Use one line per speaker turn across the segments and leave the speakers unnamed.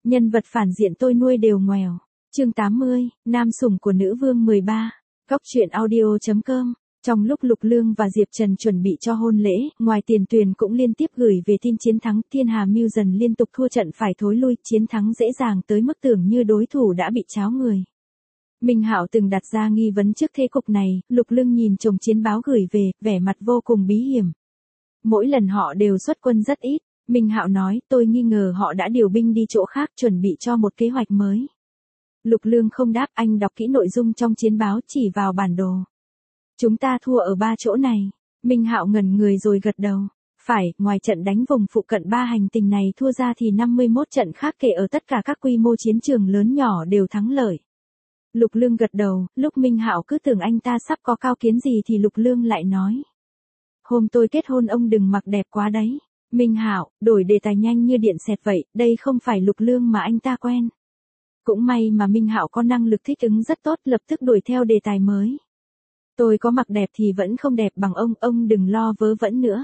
Nhân vật phản diện tôi nuôi đều ngoèo. Chương 80, nam sủng của nữ vương 13. Góc truyện audio.com. Trong lúc Lục Lương và Diệp Trần chuẩn bị cho hôn lễ, ngoài Tiền Tuyền cũng liên tiếp gửi về tin chiến thắng, Thiên Hà Mưu dần liên tục thua trận phải thối lui, chiến thắng dễ dàng tới mức tưởng như đối thủ đã bị tráo người. Minh Hạo từng đặt ra nghi vấn trước thế cục này, Lục Lương nhìn chồng chiến báo gửi về, vẻ mặt vô cùng bí hiểm. Mỗi lần họ đều xuất quân rất ít, Minh Hạo nói, tôi nghi ngờ họ đã điều binh đi chỗ khác chuẩn bị cho một kế hoạch mới. Lục Lương không đáp, anh đọc kỹ nội dung trong chiến báo chỉ vào bản đồ. Chúng ta thua ở 3 chỗ này. Minh Hạo ngẩn người rồi gật đầu. Phải, ngoài trận đánh vùng phụ cận 3 hành tinh này thua ra thì 51 trận khác kể ở tất cả các quy mô chiến trường lớn nhỏ đều thắng lợi. Lục Lương gật đầu, lúc Minh Hạo cứ tưởng anh ta sắp có cao kiến gì thì Lục Lương lại nói. Hôm tôi kết hôn ông đừng mặc đẹp quá đấy. Minh Hạo, đổi đề tài nhanh như điện xẹt vậy, đây không phải Lục Lương mà anh ta quen. Cũng may mà Minh Hạo có năng lực thích ứng rất tốt, lập tức đuổi theo đề tài mới. Tôi có mặc đẹp thì vẫn không đẹp bằng ông đừng lo vớ vẩn nữa.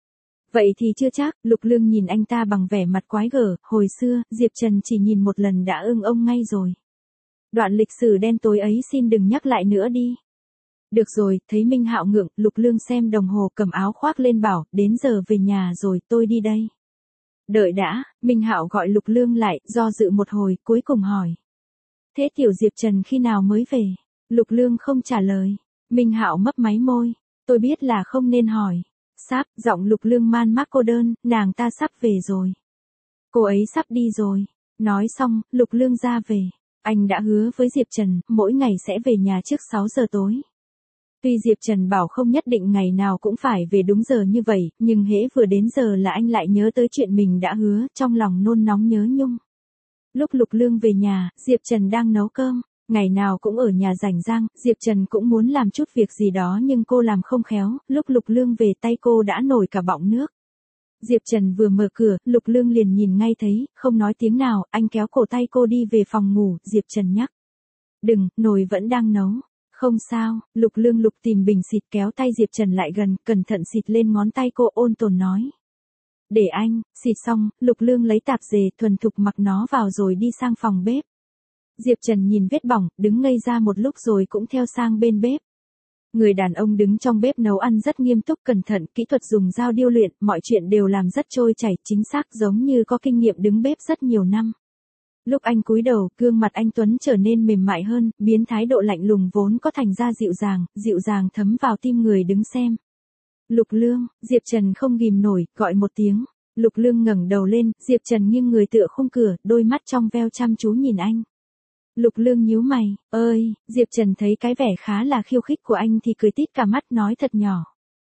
Vậy thì chưa chắc, Lục Lương nhìn anh ta bằng vẻ mặt quái gở, hồi xưa, Diệp Trần chỉ nhìn một lần đã ưng ông ngay rồi. Đoạn lịch sử đen tối ấy xin đừng nhắc lại nữa đi. Được rồi, thấy Minh Hạo ngượng, Lục Lương xem đồng hồ cầm áo khoác lên bảo, đến giờ về nhà rồi, tôi đi đây. Đợi đã, Minh Hạo gọi Lục Lương lại, do dự một hồi, cuối cùng hỏi. Thế tiểu Diệp Trần khi nào mới về? Lục Lương không trả lời. Minh Hạo mấp máy môi. Tôi biết là không nên hỏi. Sắp, giọng Lục Lương man mác cô đơn, nàng ta sắp về rồi. Cô ấy sắp đi rồi. Nói xong, Lục Lương ra về. Anh đã hứa với Diệp Trần, mỗi ngày sẽ về nhà trước 6 giờ tối. Tuy Diệp Trần bảo không nhất định ngày nào cũng phải về đúng giờ như vậy, nhưng hễ vừa đến giờ là anh lại nhớ tới chuyện mình đã hứa, trong lòng nôn nóng nhớ nhung. Lúc Lục Lương về nhà, Diệp Trần đang nấu cơm. Ngày nào cũng ở nhà rảnh rang, Diệp Trần cũng muốn làm chút việc gì đó nhưng cô làm không khéo, lúc Lục Lương về tay cô đã nổi cả bọng nước. Diệp Trần vừa mở cửa, Lục Lương liền nhìn ngay thấy, không nói tiếng nào, anh kéo cổ tay cô đi về phòng ngủ, Diệp Trần nhắc. Đừng, nồi vẫn đang nấu. Không sao, Lục Lương lục tìm bình xịt kéo tay Diệp Trần lại gần, cẩn thận xịt lên ngón tay cô ôn tồn nói. Để anh, xịt xong, Lục Lương lấy tạp dề thuần thục mặc nó vào rồi đi sang phòng bếp. Diệp Trần nhìn vết bỏng, đứng ngây ra một lúc rồi cũng theo sang bên bếp. Người đàn ông đứng trong bếp nấu ăn rất nghiêm túc cẩn thận, kỹ thuật dùng dao điêu luyện, mọi chuyện đều làm rất trôi chảy, chính xác giống như có kinh nghiệm đứng bếp rất nhiều năm. Lúc anh cúi đầu, gương mặt anh Tuấn trở nên mềm mại hơn, biến thái độ lạnh lùng vốn có thành ra dịu dàng thấm vào tim người đứng xem. Lục Lương, Diệp Trần không ghìm nổi, gọi một tiếng. Lục Lương ngẩng đầu lên, Diệp Trần nghiêng người tựa khung cửa, đôi mắt trong veo chăm chú nhìn anh. Lục Lương nhíu mày, ơi, Diệp Trần thấy cái vẻ khá là khiêu khích của anh thì cười tít cả mắt nói thật nhỏ.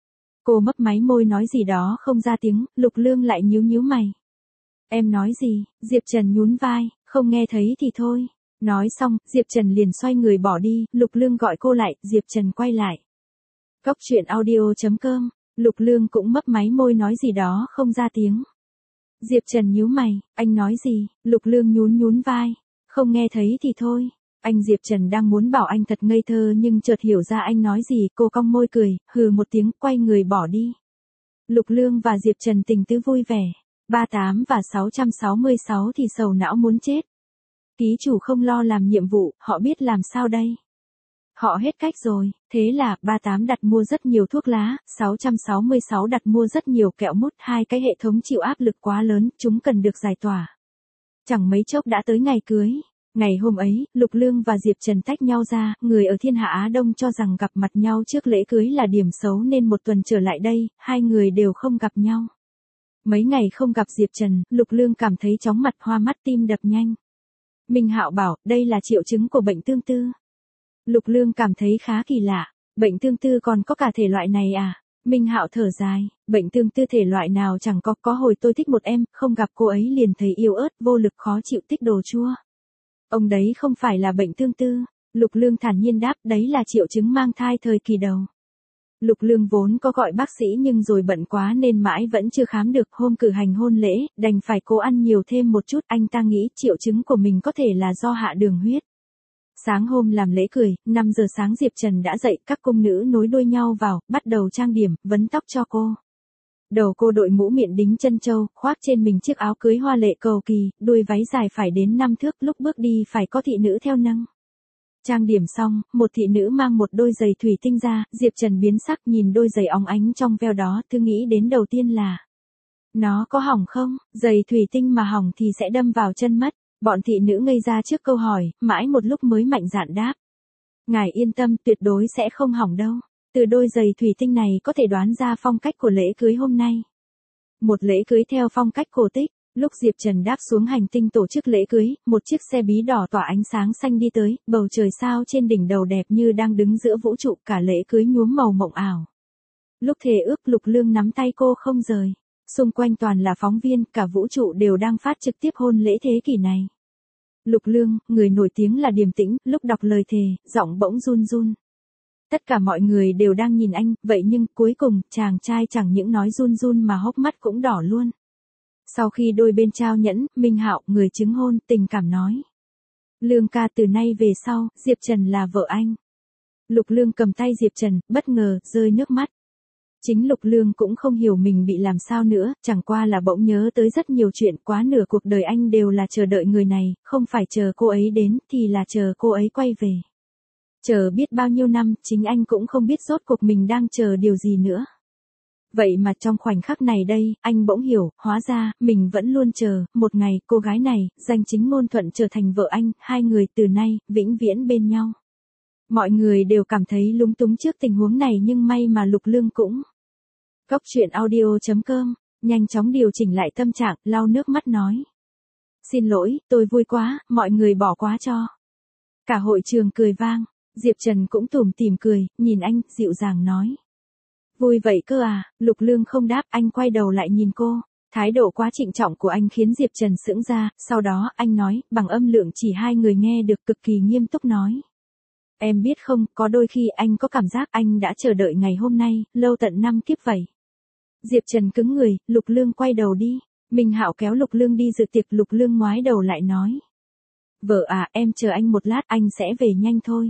Cô mấp máy môi nói gì đó không ra tiếng, Lục Lương lại nhíu mày. Em nói gì? Diệp Trần nhún vai, không nghe thấy thì thôi. Nói xong, Diệp Trần liền xoay người bỏ đi, Lục Lương gọi cô lại, Diệp Trần quay lại. Góc truyện audio.com, Lục Lương cũng mấp máy môi nói gì đó không ra tiếng. Diệp Trần nhíu mày, anh nói gì? Lục Lương nhún vai. Không nghe thấy thì thôi. Anh Diệp Trần đang muốn bảo anh thật ngây thơ nhưng chợt hiểu ra anh nói gì, cô cong môi cười, hừ một tiếng, quay người bỏ đi. Lục Lương và Diệp Trần tình tứ vui vẻ. 38 và 666 thì sầu não muốn chết. Ký chủ không lo làm nhiệm vụ, họ biết làm sao đây? Họ hết cách rồi, thế là 38 đặt mua rất nhiều thuốc lá, 666 đặt mua rất nhiều kẹo mút, hai cái hệ thống chịu áp lực quá lớn, chúng cần được giải tỏa. Chẳng mấy chốc đã tới ngày cưới. Ngày hôm ấy, Lục Lương và Diệp Trần tách nhau ra, người ở thiên hạ Á Đông cho rằng gặp mặt nhau trước lễ cưới là điểm xấu nên một tuần trở lại đây, hai người đều không gặp nhau. Mấy ngày không gặp Diệp Trần, Lục Lương cảm thấy chóng mặt hoa mắt tim đập nhanh. Minh Hạo bảo, đây là triệu chứng của bệnh tương tư. Lục Lương cảm thấy khá kỳ lạ, bệnh tương tư còn có cả thể loại này à? Minh Hạo thở dài, bệnh tương tư thể loại nào chẳng có hồi tôi thích một em, không gặp cô ấy liền thấy yếu ớt, vô lực khó chịu thích đồ chua. Ông đấy không phải là bệnh tương tư, Lục Lương thản nhiên đáp, đấy là triệu chứng mang thai thời kỳ đầu. Lục Lương vốn có gọi bác sĩ nhưng rồi bận quá nên mãi vẫn chưa khám được, hôm cử hành hôn lễ, đành phải cố ăn nhiều thêm một chút, anh ta nghĩ triệu chứng của mình có thể là do hạ đường huyết. Sáng hôm làm lễ cười, 5 giờ sáng Diệp Trần đã dậy, các cung nữ nối đuôi nhau vào, bắt đầu trang điểm, vấn tóc cho cô. Đầu cô đội mũ miệng đính chân châu, khoác trên mình chiếc áo cưới hoa lệ cầu kỳ, đuôi váy dài phải đến 5 thước, lúc bước đi phải có thị nữ theo nâng. Trang điểm xong, một thị nữ mang một đôi giày thủy tinh ra, Diệp Trần biến sắc nhìn đôi giày óng ánh trong veo đó, thứ nghĩ đến đầu tiên là: nó có hỏng không? Giày thủy tinh mà hỏng thì sẽ đâm vào chân mất. Bọn thị nữ ngây ra trước câu hỏi, mãi một lúc mới mạnh dạn đáp: ngài yên tâm, tuyệt đối sẽ không hỏng đâu. Từ đôi giày thủy tinh này có thể đoán ra phong cách của lễ cưới hôm nay. Một lễ cưới theo phong cách cổ tích. Lúc Diệp Trần đáp xuống hành tinh tổ chức lễ cưới, một chiếc xe bí đỏ tỏa ánh sáng xanh đi tới, bầu trời sao trên đỉnh đầu đẹp như đang đứng giữa vũ trụ, cả lễ cưới nhuốm màu mộng ảo. Lúc thề ước, Lục Lương nắm tay cô không rời. Xung quanh toàn là phóng viên, cả vũ trụ đều đang phát trực tiếp hôn lễ thế kỷ này. Lục Lương, người nổi tiếng là điềm tĩnh, lúc đọc lời thề, giọng bỗng run run. Tất cả mọi người đều đang nhìn anh, vậy nhưng cuối cùng, chàng trai chẳng những nói run run mà hốc mắt cũng đỏ luôn. Sau khi đôi bên trao nhẫn, Minh Hạo, người chứng hôn, tình cảm nói: Lương ca, từ nay về sau, Diệp Trần là vợ anh. Lục Lương cầm tay Diệp Trần, bất ngờ, rơi nước mắt. Chính Lục Lương cũng không hiểu mình bị làm sao nữa, chẳng qua là bỗng nhớ tới rất nhiều chuyện, quá nửa cuộc đời anh đều là chờ đợi người này, không phải chờ cô ấy đến, thì là chờ cô ấy quay về. Chờ biết bao nhiêu năm, chính anh cũng không biết rốt cuộc mình đang chờ điều gì nữa. Vậy mà trong khoảnh khắc này đây, anh bỗng hiểu, hóa ra, mình vẫn luôn chờ, một ngày, cô gái này, danh chính ngôn thuận trở thành vợ anh, hai người từ nay, vĩnh viễn bên nhau. Mọi người đều cảm thấy lúng túng trước tình huống này nhưng may mà Lục Lương cũng. Góc truyện audio.com, nhanh chóng điều chỉnh lại tâm trạng, lau nước mắt nói: xin lỗi, tôi vui quá, mọi người bỏ quá cho. Cả hội trường cười vang, Diệp Trần cũng tủm tỉm cười, nhìn anh, dịu dàng nói: vui vậy cơ à? Lục Lương không đáp, anh quay đầu lại nhìn cô. Thái độ quá trịnh trọng của anh khiến Diệp Trần sững ra, sau đó, anh nói, bằng âm lượng chỉ hai người nghe được, cực kỳ nghiêm túc nói: em biết không, có đôi khi anh có cảm giác anh đã chờ đợi ngày hôm nay, lâu tận 5 kiếp vậy. Diệp Trần cứng người, Lục Lương quay đầu đi. Minh Hạo kéo Lục Lương đi dự tiệc, Lục Lương ngoái đầu lại nói: vợ à, em chờ anh một lát, anh sẽ về nhanh thôi.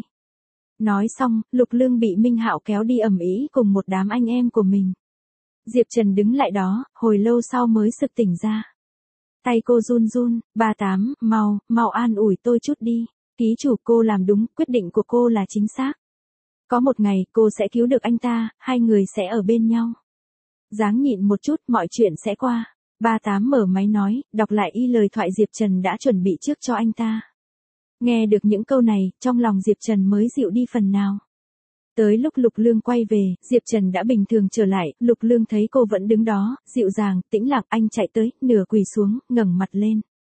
Nói xong, Lục Lương bị Minh Hạo kéo đi ầm ĩ cùng một đám anh em của mình. Diệp Trần đứng lại đó, hồi lâu sau mới sực tỉnh ra. Tay cô run run, 38, mau an ủi tôi chút đi. Ký chủ, cô làm đúng, quyết định của cô là chính xác. Có một ngày, cô sẽ cứu được anh ta, hai người sẽ ở bên nhau. Ráng nhịn một chút, mọi chuyện sẽ qua. 38 mở máy nói, đọc lại y lời thoại Diệp Trần đã chuẩn bị trước cho anh ta. Nghe được những câu này, trong lòng Diệp Trần mới dịu đi phần nào. Tới lúc Lục Lương quay về, Diệp Trần đã bình thường trở lại, Lục Lương thấy cô vẫn đứng đó, dịu dàng, tĩnh lặng, anh chạy tới, nửa quỳ xuống, ngẩng mặt lên.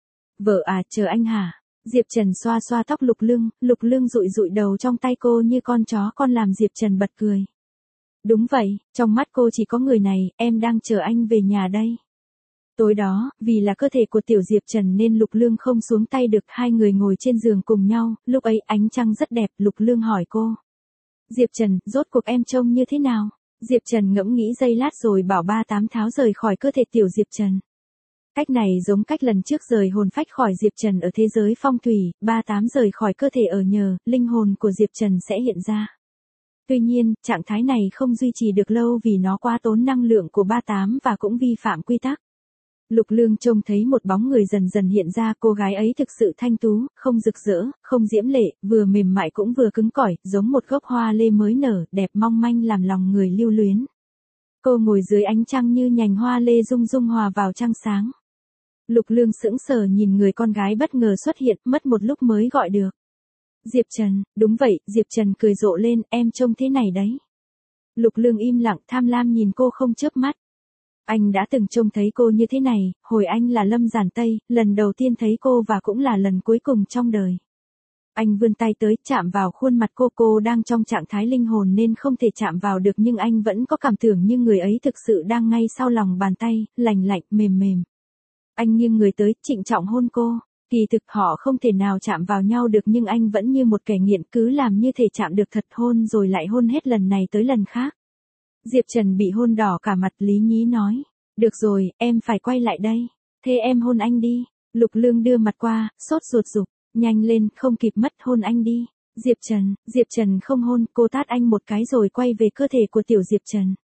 Vợ à, chờ anh hả? Diệp Trần xoa xoa tóc Lục Lương dụi dụi đầu trong tay cô như con chó con làm Diệp Trần bật cười. Đúng vậy, trong mắt cô chỉ có người này, em đang chờ anh về nhà đây. Tối đó, vì là cơ thể của tiểu Diệp Trần nên Lục Lương không xuống tay được, hai người ngồi trên giường cùng nhau, lúc ấy ánh trăng rất đẹp, Lục Lương hỏi cô: Diệp Trần, rốt cuộc em trông như thế nào? Diệp Trần ngẫm nghĩ giây lát rồi bảo 38 tháo rời khỏi cơ thể tiểu Diệp Trần. Cách này giống cách lần trước rời hồn phách khỏi Diệp Trần ở thế giới phong thủy, 38 rời khỏi cơ thể ở nhờ, linh hồn của Diệp Trần sẽ hiện ra. Tuy nhiên, trạng thái này không duy trì được lâu vì nó quá tốn năng lượng của 38 và cũng vi phạm quy tắc. Lục Lương trông thấy một bóng người dần dần hiện ra, cô gái ấy thực sự thanh tú, không rực rỡ, không diễm lệ, vừa mềm mại cũng vừa cứng cỏi, giống một gốc hoa lê mới nở, đẹp mong manh làm lòng người lưu luyến. Cô ngồi dưới ánh trăng như nhành hoa lê rung rung hòa vào trăng sáng. Lục Lương sững sờ nhìn người con gái bất ngờ xuất hiện, mất một lúc mới gọi được: Diệp Trần. Đúng vậy, Diệp Trần cười rộ lên, em trông thế này đấy. Lục Lương im lặng, tham lam nhìn cô không chớp mắt. Anh đã từng trông thấy cô như thế này, hồi anh là Lâm Giản Tây, lần đầu tiên thấy cô và cũng là lần cuối cùng trong đời. Anh vươn tay tới, chạm vào khuôn mặt cô đang trong trạng thái linh hồn nên không thể chạm vào được nhưng anh vẫn có cảm tưởng như người ấy thực sự đang ngay sau lòng bàn tay, lành lạnh, mềm mềm. Anh nghiêng người tới, trịnh trọng hôn cô. Kỳ thực họ không thể nào chạm vào nhau được nhưng anh vẫn như một kẻ nghiện cứ làm như thể chạm được thật, hôn rồi lại hôn hết lần này tới lần khác. Diệp Trần bị hôn đỏ cả mặt, lý nhí nói: được rồi, em phải quay lại đây. Thế em hôn anh đi. Lục Lương đưa mặt qua, sốt ruột giục: nhanh lên, không kịp mất, hôn anh đi. Diệp Trần không hôn, cô tát anh một cái rồi quay về cơ thể của tiểu Diệp Trần.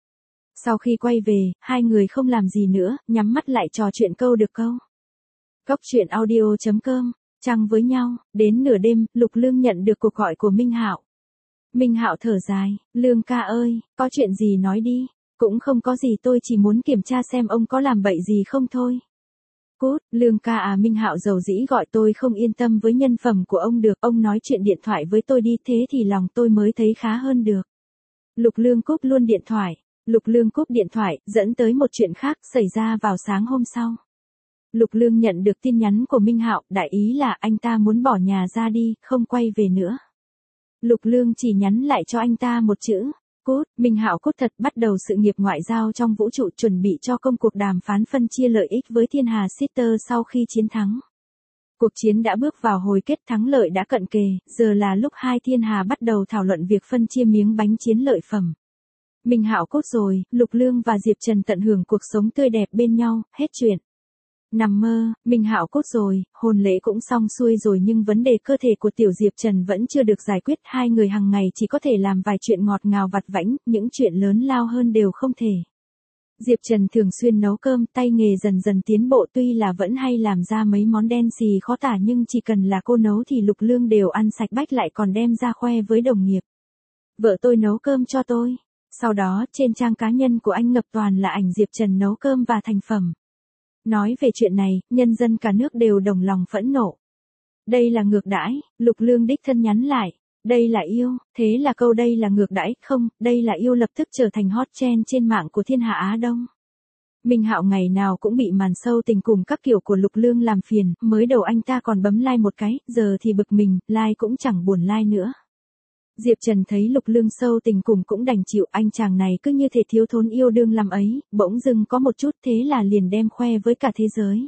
Sau khi quay về, hai người không làm gì nữa, nhắm mắt lại trò chuyện câu được câu. Góc chuyện audio.com, trăng với nhau, đến nửa đêm, Lục Lương nhận được cuộc gọi của Minh Hạo. Minh Hạo thở dài, Lương ca ơi, có chuyện gì nói đi, cũng không có gì tôi chỉ muốn kiểm tra xem ông có làm bậy gì không thôi. Cút, Lương ca à Minh Hạo dầu dĩ gọi tôi không yên tâm với nhân phẩm của ông được, ông nói chuyện điện thoại với tôi đi thế thì lòng tôi mới thấy khá hơn được. Lục Lương cúp luôn điện thoại. Lục Lương cúp điện thoại, dẫn tới một chuyện khác xảy ra vào sáng hôm sau. Lục Lương nhận được tin nhắn của Minh Hạo, đại ý là anh ta muốn bỏ nhà ra đi, không quay về nữa. Lục Lương chỉ nhắn lại cho anh ta một chữ, cút. Minh Hạo cút thật, bắt đầu sự nghiệp ngoại giao trong vũ trụ, chuẩn bị cho công cuộc đàm phán phân chia lợi ích với Thiên Hà Sister sau khi chiến thắng. Cuộc chiến đã bước vào hồi kết, thắng lợi đã cận kề, giờ là lúc hai thiên hà bắt đầu thảo luận việc phân chia miếng bánh chiến lợi phẩm. Minh Hạo cốt rồi, Lục Lương và Diệp Trần tận hưởng cuộc sống tươi đẹp bên nhau, hết chuyện. Nằm mơ, Minh Hạo cốt rồi, hôn lễ cũng xong xuôi rồi nhưng vấn đề cơ thể của tiểu Diệp Trần vẫn chưa được giải quyết, hai người hàng ngày chỉ có thể làm vài chuyện ngọt ngào vặt vãnh, những chuyện lớn lao hơn đều không thể. Diệp Trần thường xuyên nấu cơm, tay nghề dần dần tiến bộ, tuy là vẫn hay làm ra mấy món đen xì khó tả nhưng chỉ cần là cô nấu thì Lục Lương đều ăn sạch bách, lại còn đem ra khoe với đồng nghiệp. Vợ tôi nấu cơm cho tôi. Sau đó, trên trang cá nhân của anh ngập toàn là ảnh Diệp Trần nấu cơm và thành phẩm. Nói về chuyện này, nhân dân cả nước đều đồng lòng phẫn nộ. Đây là ngược đãi, Lục Lương đích thân nhắn lại. Đây là yêu, thế là câu đây là ngược đãi, không, đây là yêu lập tức trở thành hot trend trên mạng của thiên hạ Á Đông. Minh Hạo ngày nào cũng bị màn sâu tình cùng các kiểu của Lục Lương làm phiền, mới đầu anh ta còn bấm like một cái, giờ thì bực mình, like cũng chẳng buồn like nữa. Diệp Trần thấy Lục Lương sâu tình cùng cũng đành chịu, anh chàng này cứ như thể thiếu thốn yêu đương làm ấy, bỗng dưng có một chút thế là liền đem khoe với cả thế giới.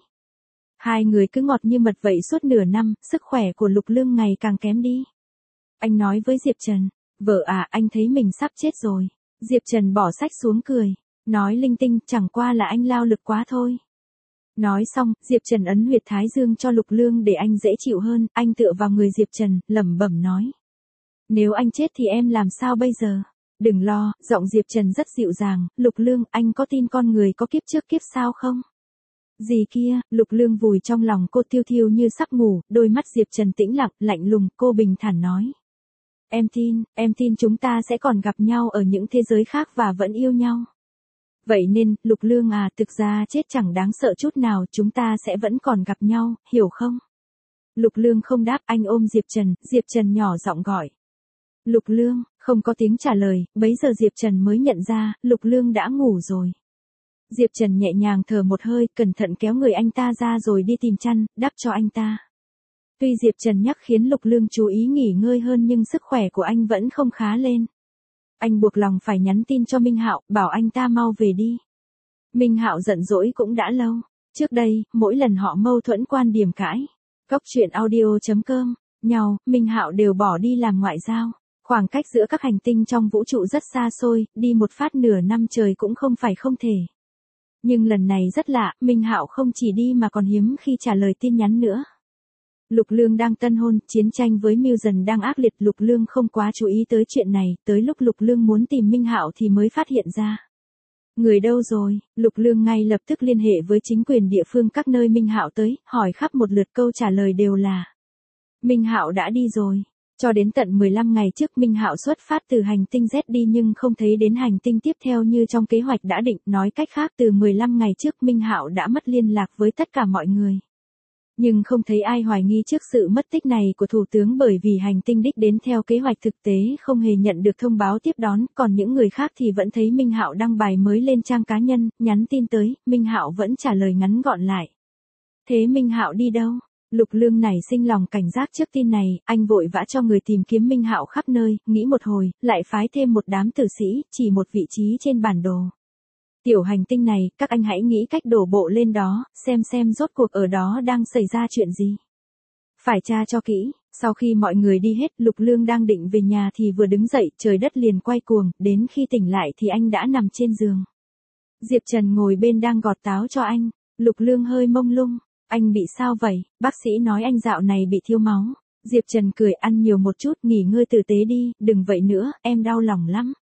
Hai người cứ ngọt như mật vậy suốt nửa năm, sức khỏe của Lục Lương ngày càng kém đi. Anh nói với Diệp Trần, vợ à anh thấy mình sắp chết rồi. Diệp Trần bỏ sách xuống cười, nói linh tinh, chẳng qua là anh lao lực quá thôi. Nói xong, Diệp Trần ấn huyệt thái dương cho Lục Lương để anh dễ chịu hơn, anh tựa vào người Diệp Trần, lẩm bẩm nói. Nếu anh chết thì em làm sao bây giờ? Đừng lo, giọng Diệp Trần rất dịu dàng, Lục Lương, anh có tin con người có kiếp trước kiếp sau không? Gì kia, Lục Lương vùi trong lòng cô thiêu thiêu như sắp ngủ, đôi mắt Diệp Trần tĩnh lặng, lạnh lùng, cô bình thản nói. Em tin chúng ta sẽ còn gặp nhau ở những thế giới khác và vẫn yêu nhau. Vậy nên, Lục Lương à, thực ra chết chẳng đáng sợ chút nào, chúng ta sẽ vẫn còn gặp nhau, hiểu không? Lục Lương không đáp, anh ôm Diệp Trần nhỏ giọng gọi. Lục Lương, không có tiếng trả lời, bấy giờ Diệp Trần mới nhận ra, Lục Lương đã ngủ rồi. Diệp Trần nhẹ nhàng thở một hơi, cẩn thận kéo người anh ta ra rồi đi tìm chăn, đắp cho anh ta. Tuy Diệp Trần nhắc khiến Lục Lương chú ý nghỉ ngơi hơn nhưng sức khỏe của anh vẫn không khá lên. Anh buộc lòng phải nhắn tin cho Minh Hạo, bảo anh ta mau về đi. Minh Hạo giận dỗi cũng đã lâu. Trước đây, mỗi lần họ mâu thuẫn quan điểm cãi, góc chuyện audio.com, nhau, Minh Hạo đều bỏ đi làm ngoại giao. Khoảng cách giữa các hành tinh trong vũ trụ rất xa xôi, đi một phát nửa năm trời cũng không phải không thể. Nhưng lần này rất lạ, Minh Hạo không chỉ đi mà còn hiếm khi trả lời tin nhắn nữa. Lục Lương đang tân hôn, chiến tranh với Mưu Dần đang ác liệt, Lục Lương không quá chú ý tới chuyện này, tới lúc Lục Lương muốn tìm Minh Hạo thì mới phát hiện ra. Người đâu rồi? Lục Lương ngay lập tức liên hệ với chính quyền địa phương các nơi Minh Hạo tới, hỏi khắp một lượt, câu trả lời đều là Minh Hạo đã đi rồi. Cho đến tận 15 ngày trước Minh Hạo xuất phát từ hành tinh Z đi nhưng không thấy đến hành tinh tiếp theo như trong kế hoạch đã định, nói cách khác từ 15 ngày trước Minh Hạo đã mất liên lạc với tất cả mọi người. Nhưng không thấy ai hoài nghi trước sự mất tích này của Thủ tướng bởi vì hành tinh đích đến theo kế hoạch thực tế không hề nhận được thông báo tiếp đón, còn những người khác thì vẫn thấy Minh Hạo đăng bài mới lên trang cá nhân, nhắn tin tới, Minh Hạo vẫn trả lời ngắn gọn lại. Thế Minh Hạo đi đâu? Lục Lương nảy sinh lòng cảnh giác trước tin này, anh vội vã cho người tìm kiếm Minh Hạo khắp nơi, nghĩ một hồi, lại phái thêm một đám tử sĩ, chỉ một vị trí trên bản đồ. Tiểu hành tinh này, các anh hãy nghĩ cách đổ bộ lên đó, xem rốt cuộc ở đó đang xảy ra chuyện gì. Phải tra cho kỹ, sau khi mọi người đi hết, Lục Lương đang định về nhà thì vừa đứng dậy, trời đất liền quay cuồng, đến khi tỉnh lại thì anh đã nằm trên giường. Diệp Trần ngồi bên đang gọt táo cho anh, Lục Lương hơi mông lung, anh bị sao vậy, bác sĩ nói anh dạo này bị thiếu máu. Diệp Trần cười, ăn nhiều một chút, nghỉ ngơi tử tế đi, đừng vậy nữa, em đau lòng lắm.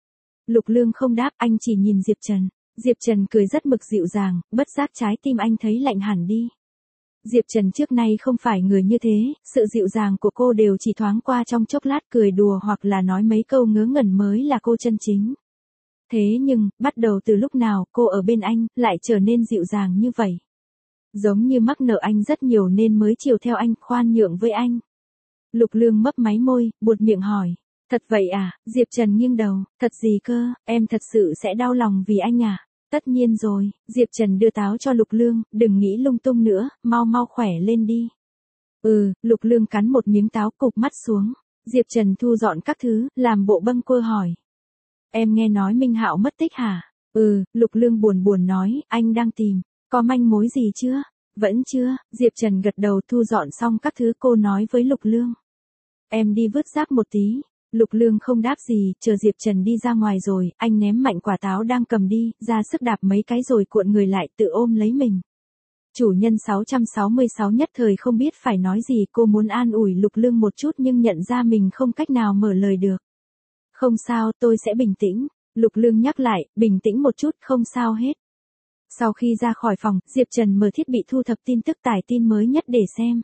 Lục Lương không đáp, anh chỉ nhìn Diệp Trần. Diệp Trần cười rất mực dịu dàng, bất giác trái tim anh thấy lạnh hẳn đi. Diệp Trần trước nay không phải người như thế, sự dịu dàng của cô đều chỉ thoáng qua trong chốc lát, cười đùa hoặc là nói mấy câu ngớ ngẩn mới là cô chân chính. Thế nhưng, bắt đầu từ lúc nào cô ở bên anh, lại trở nên dịu dàng như vậy? Giống như mắc nợ anh rất nhiều nên mới chiều theo anh, khoan nhượng với anh. Lục Lương mấp máy môi, buột miệng hỏi. Thật vậy à? Diệp Trần nghiêng đầu. Thật gì cơ, em thật sự sẽ đau lòng vì anh à? Tất nhiên rồi, Diệp Trần đưa táo cho Lục Lương, đừng nghĩ lung tung nữa, mau mau khỏe lên đi. Lục Lương cắn một miếng táo, cụp mắt xuống. Diệp Trần thu dọn các thứ, làm bộ bâng quơ hỏi. Em nghe nói Minh Hạo mất tích hả? Lục Lương buồn buồn nói, anh đang tìm, có manh mối gì chưa? Vẫn chưa, Diệp Trần gật đầu thu dọn xong các thứ cô nói với Lục Lương. Em đi vứt rác một tí. Lục Lương không đáp gì, chờ Diệp Trần đi ra ngoài rồi, anh ném mạnh quả táo đang cầm đi, ra sức đạp mấy cái rồi cuộn người lại tự ôm lấy mình. Chủ nhân 666 nhất thời không biết phải nói gì, cô muốn an ủi Lục Lương một chút nhưng nhận ra mình không cách nào mở lời được. Không sao, tôi sẽ bình tĩnh. Lục Lương nhắc lại, bình tĩnh một chút, không sao hết. Sau khi ra khỏi phòng, Diệp Trần mở thiết bị thu thập tin tức tải tin mới nhất để xem.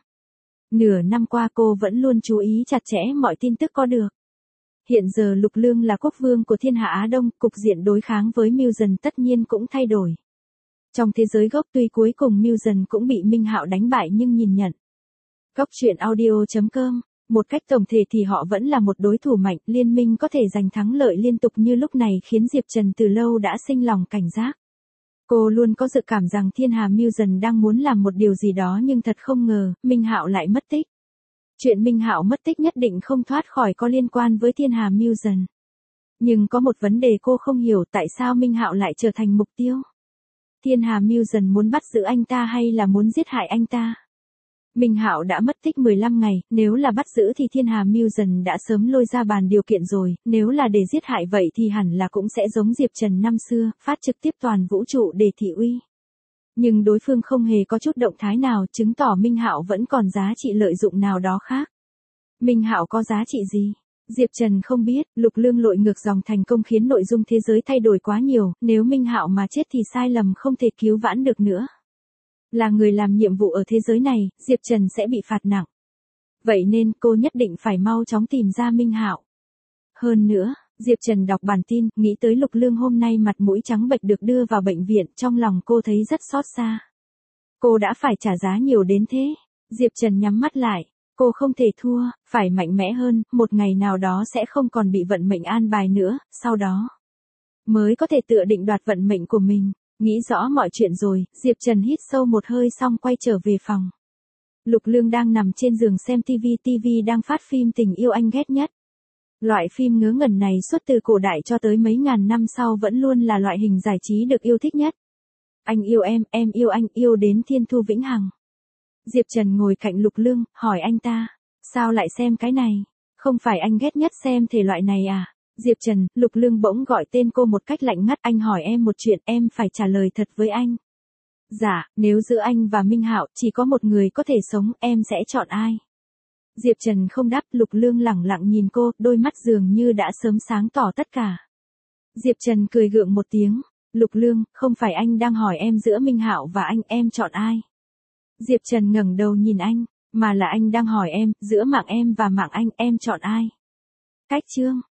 Nửa năm qua cô vẫn luôn chú ý chặt chẽ mọi tin tức có được. Hiện giờ Lục Lương là quốc vương của thiên hạ Á Đông, cục diện đối kháng với Mugen tất nhiên cũng thay đổi. Trong thế giới gốc tuy cuối cùng Mugen cũng bị Minh Hạo đánh bại nhưng nhìn nhận. Góc truyện audio.com, một cách tổng thể thì họ vẫn là một đối thủ mạnh, liên minh có thể giành thắng lợi liên tục như lúc này khiến Diệp Trần từ lâu đã sinh lòng cảnh giác. Cô luôn có dự cảm rằng thiên hà Mugen đang muốn làm một điều gì đó nhưng thật không ngờ, Minh Hạo lại mất tích. Chuyện Minh Hạo mất tích nhất định không thoát khỏi có liên quan với thiên hà Mugen. Nhưng có một vấn đề cô không hiểu, tại sao Minh Hạo lại trở thành mục tiêu? Thiên hà Mugen muốn bắt giữ anh ta hay là muốn giết hại anh ta? Minh Hạo đã mất tích 15 ngày, nếu là bắt giữ thì thiên hà Mugen đã sớm lôi ra bàn điều kiện rồi, nếu là để giết hại vậy thì hẳn là cũng sẽ giống Diệp Trần năm xưa, phát trực tiếp toàn vũ trụ để thị uy. Nhưng đối phương không hề có chút động thái nào, chứng tỏ Minh Hạo vẫn còn giá trị lợi dụng nào đó khác. Minh Hạo có giá trị gì? Diệp Trần không biết, Lục Lương lội ngược dòng thành công khiến nội dung thế giới thay đổi quá nhiều, nếu Minh Hạo mà chết thì sai lầm không thể cứu vãn được nữa. Là người làm nhiệm vụ ở thế giới này, Diệp Trần sẽ bị phạt nặng. Vậy nên cô nhất định phải mau chóng tìm ra Minh Hạo. Hơn nữa, Diệp Trần đọc bản tin, nghĩ tới Lục Lương hôm nay mặt mũi trắng bệch được đưa vào bệnh viện, trong lòng cô thấy rất xót xa. Cô đã phải trả giá nhiều đến thế. Diệp Trần nhắm mắt lại, cô không thể thua, phải mạnh mẽ hơn, một ngày nào đó sẽ không còn bị vận mệnh an bài nữa, sau đó mới có thể tự định đoạt vận mệnh của mình. Nghĩ rõ mọi chuyện rồi, Diệp Trần hít sâu một hơi xong quay trở về phòng. Lục Lương đang nằm trên giường xem TV đang phát phim Tình yêu anh ghét nhất. Loại phim ngớ ngẩn này suốt từ cổ đại cho tới mấy ngàn năm sau vẫn luôn là loại hình giải trí được yêu thích nhất. Anh yêu em yêu anh, yêu đến thiên thu vĩnh hằng. Diệp Trần ngồi cạnh Lục Lương, hỏi anh ta, sao lại xem cái này? Không phải anh ghét nhất xem thể loại này à? Diệp Trần, Lục Lương bỗng gọi tên cô một cách lạnh ngắt, anh hỏi em một chuyện, em phải trả lời thật với anh. Dạ, nếu giữa anh và Minh Hạo chỉ có một người có thể sống, em sẽ chọn ai? Diệp Trần không đáp, Lục Lương lẳng lặng nhìn cô, đôi mắt dường như đã sớm sáng tỏ tất cả. Diệp Trần cười gượng một tiếng, Lục Lương, không phải anh đang hỏi em giữa Minh Hạo và anh, em chọn ai? Diệp Trần ngẩng đầu nhìn anh, mà là anh đang hỏi em, giữa mạng em và mạng anh, em chọn ai? Cách chương